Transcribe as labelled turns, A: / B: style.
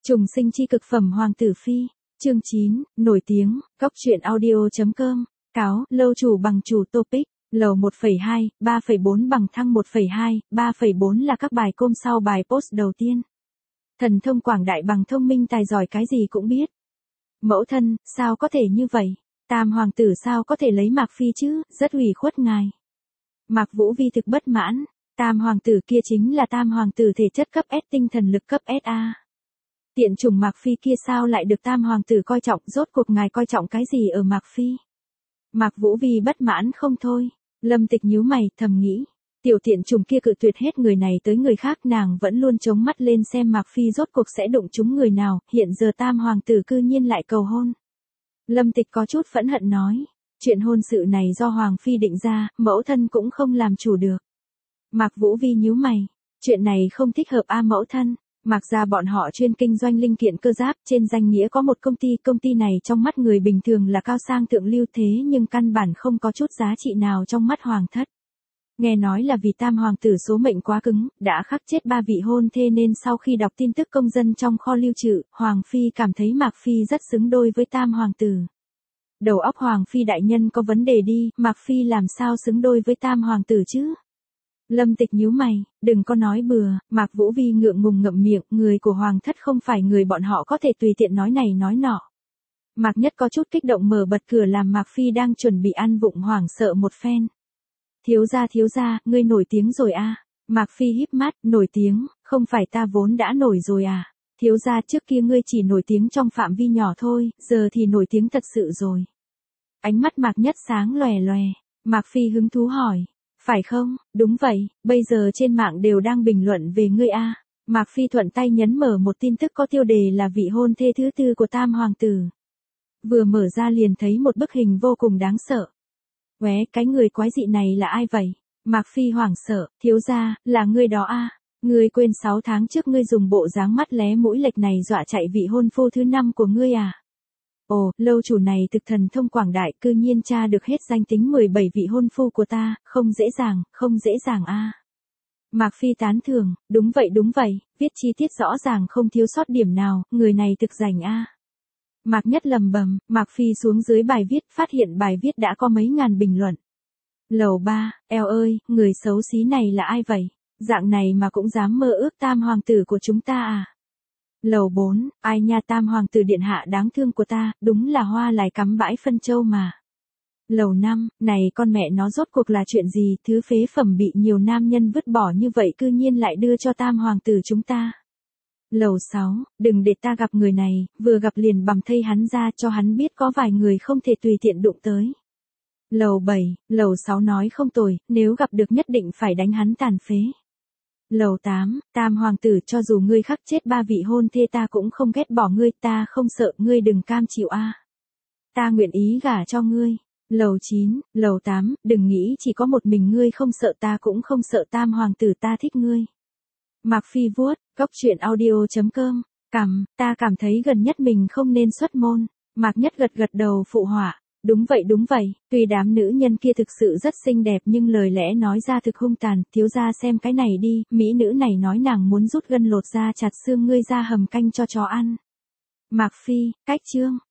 A: Trùng sinh chi cực phẩm Hoàng tử Phi. Chương 9, nổi tiếng, góc truyện audio.com. Cáo, lâu chủ bằng chủ topic. Lầu 1,2, 3,4 bằng thăng 1,2, 3,4 là các bài com sau bài post đầu tiên. Thần thông quảng đại bằng thông minh tài giỏi cái gì cũng biết. Mẫu thân, sao có thể như vậy? Tam hoàng tử sao có thể lấy Mạc Phi chứ, rất ủy khuất ngài. Mạc Vũ Vi thực bất mãn, tam hoàng tử kia chính là tam hoàng tử thể chất cấp S tinh thần lực cấp SA. Tiện chủng Mạc Phi kia sao lại được tam hoàng tử coi trọng, rốt cuộc ngài coi trọng cái gì ở Mạc Phi? Mạc Vũ Vi bất mãn không thôi, Lâm Tịch nhíu mày, thầm nghĩ. Tiểu tiện chủng kia cự tuyệt hết người này tới người khác, nàng vẫn luôn chống mắt lên xem Mạc Phi rốt cuộc sẽ đụng trúng người nào, hiện giờ tam hoàng tử cư nhiên lại cầu hôn. Lâm Tịch có chút phẫn hận nói, chuyện hôn sự này do Hoàng Phi định ra, mẫu thân cũng không làm chủ được. Mạc Vũ Vi nhíu mày, chuyện này không thích hợp mẫu thân. Mạc gia bọn họ chuyên kinh doanh linh kiện cơ giáp, trên danh nghĩa có một công ty này trong mắt người bình thường là cao sang thượng lưu thế nhưng căn bản không có chút giá trị nào trong mắt hoàng thất. Nghe nói là vì tam hoàng tử số mệnh quá cứng, đã khắc chết 3 vị hôn thê nên sau khi đọc tin tức công dân trong kho lưu trữ, Hoàng Phi cảm thấy Mạc Phi rất xứng đôi với tam hoàng tử. Đầu óc Hoàng Phi đại nhân có vấn đề đi, Mạc Phi làm sao xứng đôi với tam hoàng tử chứ? Lâm Tịch nhíu mày, đừng có nói bừa. Mạc Vũ Vi ngượng ngùng ngậm miệng, người của hoàng thất không phải người bọn họ có thể tùy tiện nói này nói nọ. Mạc Nhất có chút kích động mở bật cửa làm Mạc Phi đang chuẩn bị ăn vụng hoảng sợ một phen. Thiếu gia, ngươi nổi tiếng rồi Mạc Phi híp mắt, nổi tiếng, không phải ta vốn đã nổi rồi Thiếu gia, trước kia ngươi chỉ nổi tiếng trong phạm vi nhỏ thôi, giờ thì nổi tiếng thật sự rồi. Ánh mắt Mạc Nhất sáng lòe lòe, Mạc Phi hứng thú hỏi. Phải không? Đúng vậy, bây giờ trên mạng đều đang bình luận về ngươi Mạc Phi thuận tay nhấn mở một tin tức có tiêu đề là vị hôn thê thứ tư của tam hoàng tử. Vừa mở ra liền thấy một bức hình vô cùng đáng sợ. Ué, cái người quái dị này là ai vậy? Mạc Phi hoảng sợ, thiếu gia, là ngươi đó Ngươi quên 6 tháng trước ngươi dùng bộ dáng mắt lé mũi lệch này dọa chạy vị hôn phu thứ 5 của ngươi Ồ, lâu chủ này thực thần thông quảng đại, cư nhiên tra được hết danh tính 17 vị hôn phu của ta, không dễ dàng Mạc Phi tán thưởng, đúng vậy, viết chi tiết rõ ràng không thiếu sót điểm nào, người này thực rành Mạc Nhất lầm bầm, Mạc Phi xuống dưới bài viết, phát hiện bài viết đã có mấy ngàn bình luận. Lầu 3, eo ơi, người xấu xí này là ai vậy? Dạng này mà cũng dám mơ ước tam hoàng tử của chúng ta Lầu 4, ai nha, tam hoàng tử điện hạ đáng thương của ta, đúng là hoa lại cắm bãi phân châu mà. Lầu 5, này con mẹ nó rốt cuộc là chuyện gì, thứ phế phẩm bị nhiều nam nhân vứt bỏ như vậy cư nhiên lại đưa cho tam hoàng tử chúng ta. Lầu 6, đừng để ta gặp người này, vừa gặp liền bằm thây hắn ra cho hắn biết có vài người không thể tùy tiện đụng tới. Lầu 7, lầu 6 nói không tồi, nếu gặp được nhất định phải đánh hắn tàn phế. Lầu 8, tam hoàng tử, cho dù ngươi khắc chết 3 vị hôn thê ta cũng không ghét bỏ ngươi, ta không sợ, ngươi đừng cam chịu Ta nguyện ý gả cho ngươi. Lầu 9, lầu 8, đừng nghĩ chỉ có một mình ngươi không sợ, ta cũng không sợ, tam hoàng tử ta thích ngươi. Mạc Phi vuốt, góc truyện audio.com, ta cảm thấy gần nhất mình không nên xuất môn. Mạc Nhất gật đầu phụ họa. Đúng vậy, tuy đám nữ nhân kia thực sự rất xinh đẹp nhưng lời lẽ nói ra thực hung tàn, thiếu gia xem cái này đi, mỹ nữ này nói nàng muốn rút gân lột da chặt xương ngươi ra hầm canh cho chó ăn. Mạc Phi, cách chương.